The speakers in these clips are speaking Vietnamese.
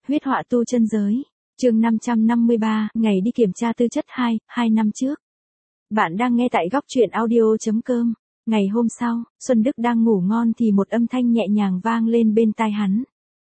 Huyết họa tu chân giới. Chương 553, ngày đi kiểm tra tư chất 2 năm trước. Bạn đang nghe tại góc truyện audio.com. Ngày hôm sau, Xuân Đức đang ngủ ngon thì một âm thanh nhẹ nhàng vang lên bên tai hắn.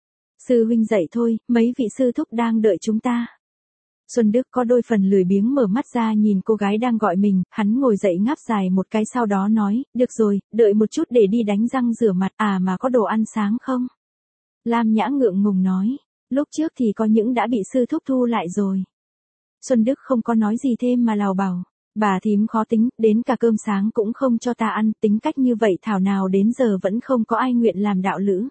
Sư huynh dậy thôi, mấy vị sư thúc đang đợi chúng ta. Xuân Đức có đôi phần lười biếng mở mắt ra nhìn cô gái đang gọi mình, hắn ngồi dậy ngáp dài một cái sau đó nói, được rồi, đợi một chút để đi đánh răng rửa mặt, mà có đồ ăn sáng không? Lam Nhã ngượng ngùng nói, lúc trước thì có những đã bị sư thúc thu lại rồi. Xuân Đức không có nói gì thêm mà lào bảo, bà thím khó tính, đến cả cơm sáng cũng không cho ta ăn, tính cách như vậy thảo nào đến giờ vẫn không có ai nguyện làm đạo lữ.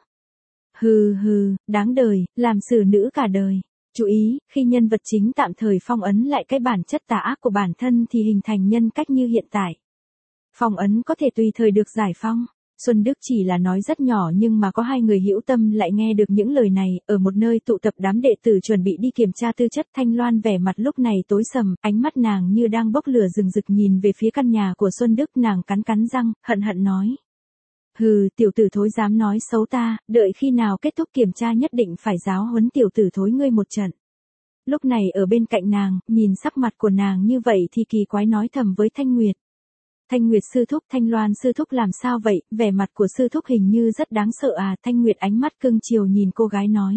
Hừ, đáng đời, làm xử nữ cả đời. Chú ý, khi nhân vật chính tạm thời phong ấn lại cái bản chất tà ác của bản thân thì hình thành nhân cách như hiện tại. Phong ấn có thể tùy thời được giải phong. Xuân Đức chỉ là nói rất nhỏ nhưng mà có hai người hữu tâm lại nghe được những lời này, ở một nơi tụ tập đám đệ tử chuẩn bị đi kiểm tra tư chất. Thanh Loan vẻ mặt lúc này tối sầm, ánh mắt nàng như đang bốc lửa rừng rực nhìn về phía căn nhà của Xuân Đức, nàng cắn răng, hận nói. Hừ, tiểu tử thối dám nói xấu ta, đợi khi nào kết thúc kiểm tra nhất định phải giáo huấn tiểu tử thối ngươi một trận. Lúc này ở bên cạnh nàng, nhìn sắc mặt của nàng như vậy thì kỳ quái nói thầm với Thanh Nguyệt. Thanh Nguyệt sư thúc, Thanh Loan sư thúc làm sao vậy, vẻ mặt của sư thúc hình như rất đáng sợ à. Thanh Nguyệt ánh mắt cưng chiều nhìn cô gái nói.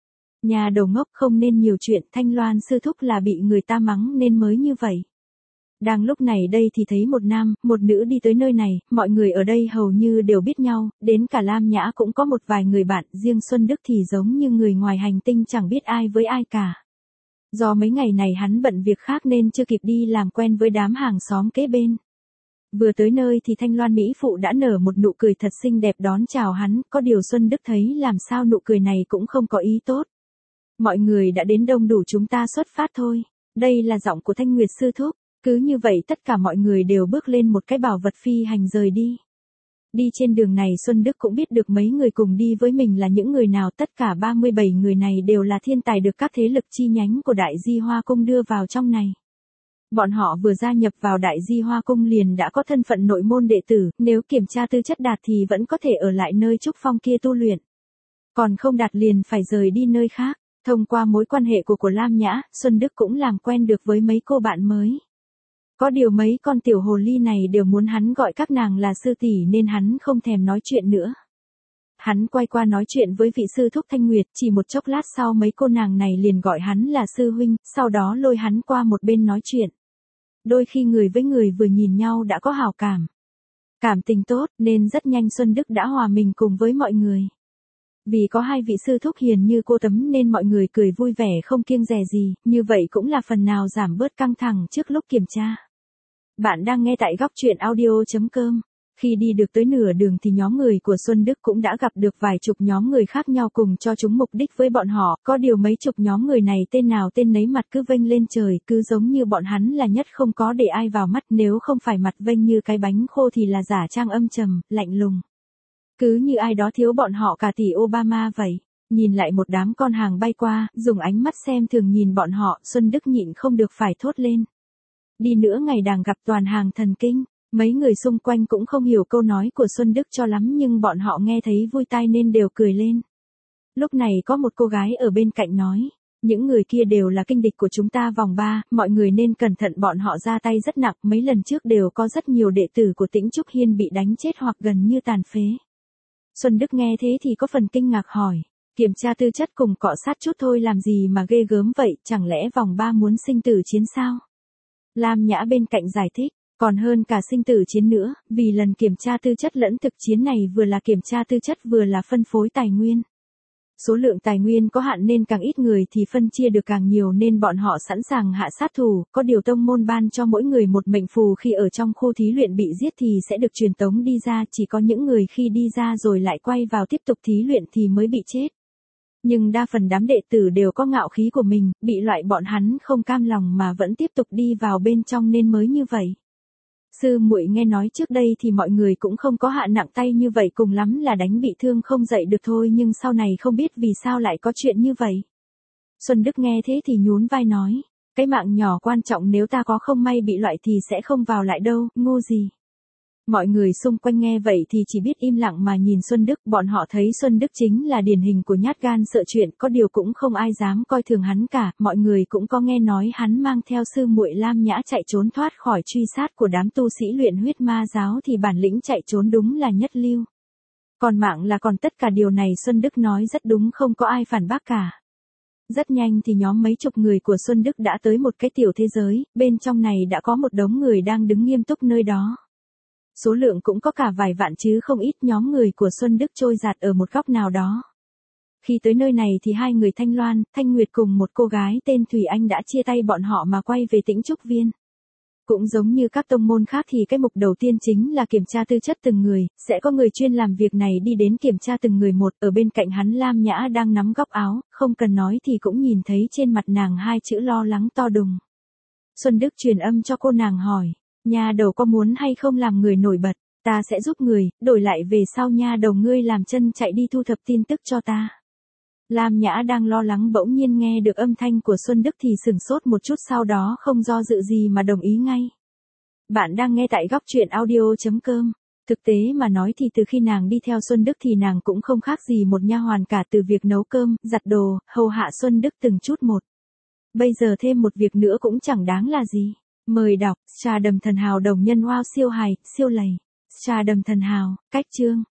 Nhà đầu ngốc không nên nhiều chuyện, Thanh Loan sư thúc là bị người ta mắng nên mới như vậy. Đang lúc này đây thì thấy một nam, một nữ đi tới nơi này, mọi người ở đây hầu như đều biết nhau, đến cả Lam Nhã cũng có một vài người bạn, riêng Xuân Đức thì giống như người ngoài hành tinh chẳng biết ai với ai cả. Do mấy ngày này hắn bận việc khác nên chưa kịp đi làm quen với đám hàng xóm kế bên. Vừa tới nơi thì Thanh Loan Mỹ Phụ đã nở một nụ cười thật xinh đẹp đón chào hắn, có điều Xuân Đức thấy làm sao nụ cười này cũng không có ý tốt. Mọi người đã đến đông đủ, chúng ta xuất phát thôi. Đây là giọng của Thanh Nguyệt sư thúc. Cứ như vậy tất cả mọi người đều bước lên một cái bảo vật phi hành rời đi. Đi trên đường này Xuân Đức cũng biết được mấy người cùng đi với mình là những người nào, tất cả 37 người này đều là thiên tài được các thế lực chi nhánh của Đại Di Hoa Cung đưa vào trong này. Bọn họ vừa gia nhập vào Đại Di Hoa Cung liền đã có thân phận nội môn đệ tử, nếu kiểm tra tư chất đạt thì vẫn có thể ở lại nơi trúc phong kia tu luyện. Còn không đạt liền phải rời đi nơi khác. Thông qua mối quan hệ của Lam Nhã, Xuân Đức cũng làm quen được với mấy cô bạn mới. Có điều mấy con tiểu hồ ly này đều muốn hắn gọi các nàng là sư tỷ nên hắn không thèm nói chuyện nữa. Hắn quay qua nói chuyện với vị sư thúc Thanh Nguyệt, chỉ một chốc lát sau mấy cô nàng này liền gọi hắn là sư huynh, sau đó lôi hắn qua một bên nói chuyện. Đôi khi người với người vừa nhìn nhau đã có hảo cảm. Cảm tình tốt nên rất nhanh Xuân Đức đã hòa mình cùng với mọi người. Vì có hai vị sư thúc hiền như cô Tấm nên mọi người cười vui vẻ không kiêng dè gì, như vậy cũng là phần nào giảm bớt căng thẳng trước lúc kiểm tra. Bạn đang nghe tại góc truyện audio.com. Khi đi được tới nửa đường thì nhóm người của Xuân Đức cũng đã gặp được vài chục nhóm người khác nhau cùng cho chúng mục đích với bọn họ, có điều mấy chục nhóm người này tên nào tên nấy mặt cứ vênh lên trời, cứ giống như bọn hắn là nhất không có để ai vào mắt, nếu không phải mặt vênh như cái bánh khô thì là giả trang âm trầm, lạnh lùng. Cứ như ai đó thiếu bọn họ cả tỷ Obama vậy. Nhìn lại một đám con hàng bay qua, dùng ánh mắt xem thường nhìn bọn họ, Xuân Đức nhịn không được phải thốt lên. Đi nữa ngày đàng gặp toàn hàng thần kinh. Mấy người xung quanh cũng không hiểu câu nói của Xuân Đức cho lắm nhưng bọn họ nghe thấy vui tai nên đều cười lên. Lúc này có một cô gái ở bên cạnh nói. Những người kia đều là kinh địch của chúng ta vòng 3, mọi người nên cẩn thận, bọn họ ra tay rất nặng, mấy lần trước đều có rất nhiều đệ tử của Tĩnh Trúc Hiên bị đánh chết hoặc gần như tàn phế. Xuân Đức nghe thế thì có phần kinh ngạc hỏi. Kiểm tra tư chất cùng cọ sát chút thôi làm gì mà ghê gớm vậy, chẳng lẽ vòng 3 muốn sinh tử chiến sao? Lam Nhã bên cạnh giải thích, còn hơn cả sinh tử chiến nữa, vì lần kiểm tra tư chất lẫn thực chiến này vừa là kiểm tra tư chất vừa là phân phối tài nguyên. Số lượng tài nguyên có hạn nên càng ít người thì phân chia được càng nhiều nên bọn họ sẵn sàng hạ sát thủ, có điều tông môn ban cho mỗi người một mệnh phù khi ở trong khu thí luyện bị giết thì sẽ được truyền tống đi ra, chỉ có những người khi đi ra rồi lại quay vào tiếp tục thí luyện thì mới bị chết. Nhưng đa phần đám đệ tử đều có ngạo khí của mình, bị loại bọn hắn không cam lòng mà vẫn tiếp tục đi vào bên trong nên mới như vậy. Sư muội nghe nói trước đây thì mọi người cũng không có hạ nặng tay như vậy, cùng lắm là đánh bị thương không dậy được thôi, nhưng sau này không biết vì sao lại có chuyện như vậy. Xuân Đức nghe thế thì nhún vai nói, cái mạng nhỏ quan trọng, nếu ta có không may bị loại thì sẽ không vào lại đâu, ngu gì. Mọi người xung quanh nghe vậy thì chỉ biết im lặng mà nhìn Xuân Đức, bọn họ thấy Xuân Đức chính là điển hình của nhát gan sợ chuyện, có điều cũng không ai dám coi thường hắn cả, mọi người cũng có nghe nói hắn mang theo sư muội Lam Nhã chạy trốn thoát khỏi truy sát của đám tu sĩ luyện huyết ma giáo thì bản lĩnh chạy trốn đúng là nhất lưu. Còn mạng là còn tất cả điều này Xuân Đức nói rất đúng, không có ai phản bác cả. Rất nhanh thì nhóm mấy chục người của Xuân Đức đã tới một cái tiểu thế giới, bên trong này đã có một đống người đang đứng nghiêm túc nơi đó. Số lượng cũng có cả vài vạn chứ không ít, nhóm người của Xuân Đức trôi dạt ở một góc nào đó. Khi tới nơi này thì hai người Thanh Loan, Thanh Nguyệt cùng một cô gái tên Thủy Anh đã chia tay bọn họ mà quay về Tĩnh Trúc Viên. Cũng giống như các tông môn khác thì cái mục đầu tiên chính là kiểm tra tư chất từng người, sẽ có người chuyên làm việc này đi đến kiểm tra từng người một, ở bên cạnh hắn Lam Nhã đang nắm góc áo, không cần nói thì cũng nhìn thấy trên mặt nàng hai chữ lo lắng to đùng. Xuân Đức truyền âm cho cô nàng hỏi, nha đầu có muốn hay không làm người nổi bật, ta sẽ giúp người, đổi lại về sau nha đầu ngươi làm chân chạy đi thu thập tin tức cho ta. Lam Nhã đang lo lắng bỗng nhiên nghe được âm thanh của Xuân Đức thì sửng sốt một chút, sau đó không do dự gì mà đồng ý ngay. Bạn đang nghe tại góc truyện audio.com. Thực tế mà nói thì từ khi nàng đi theo Xuân Đức thì nàng cũng không khác gì một nha hoàn cả, từ việc nấu cơm, giặt đồ, hầu hạ Xuân Đức từng chút một. Bây giờ thêm một việc nữa cũng chẳng đáng là gì. Mời đọc, Trà Đầm Thần Hào đồng nhân wow siêu hài, siêu lầy. Trà Đầm Thần Hào, cách chương.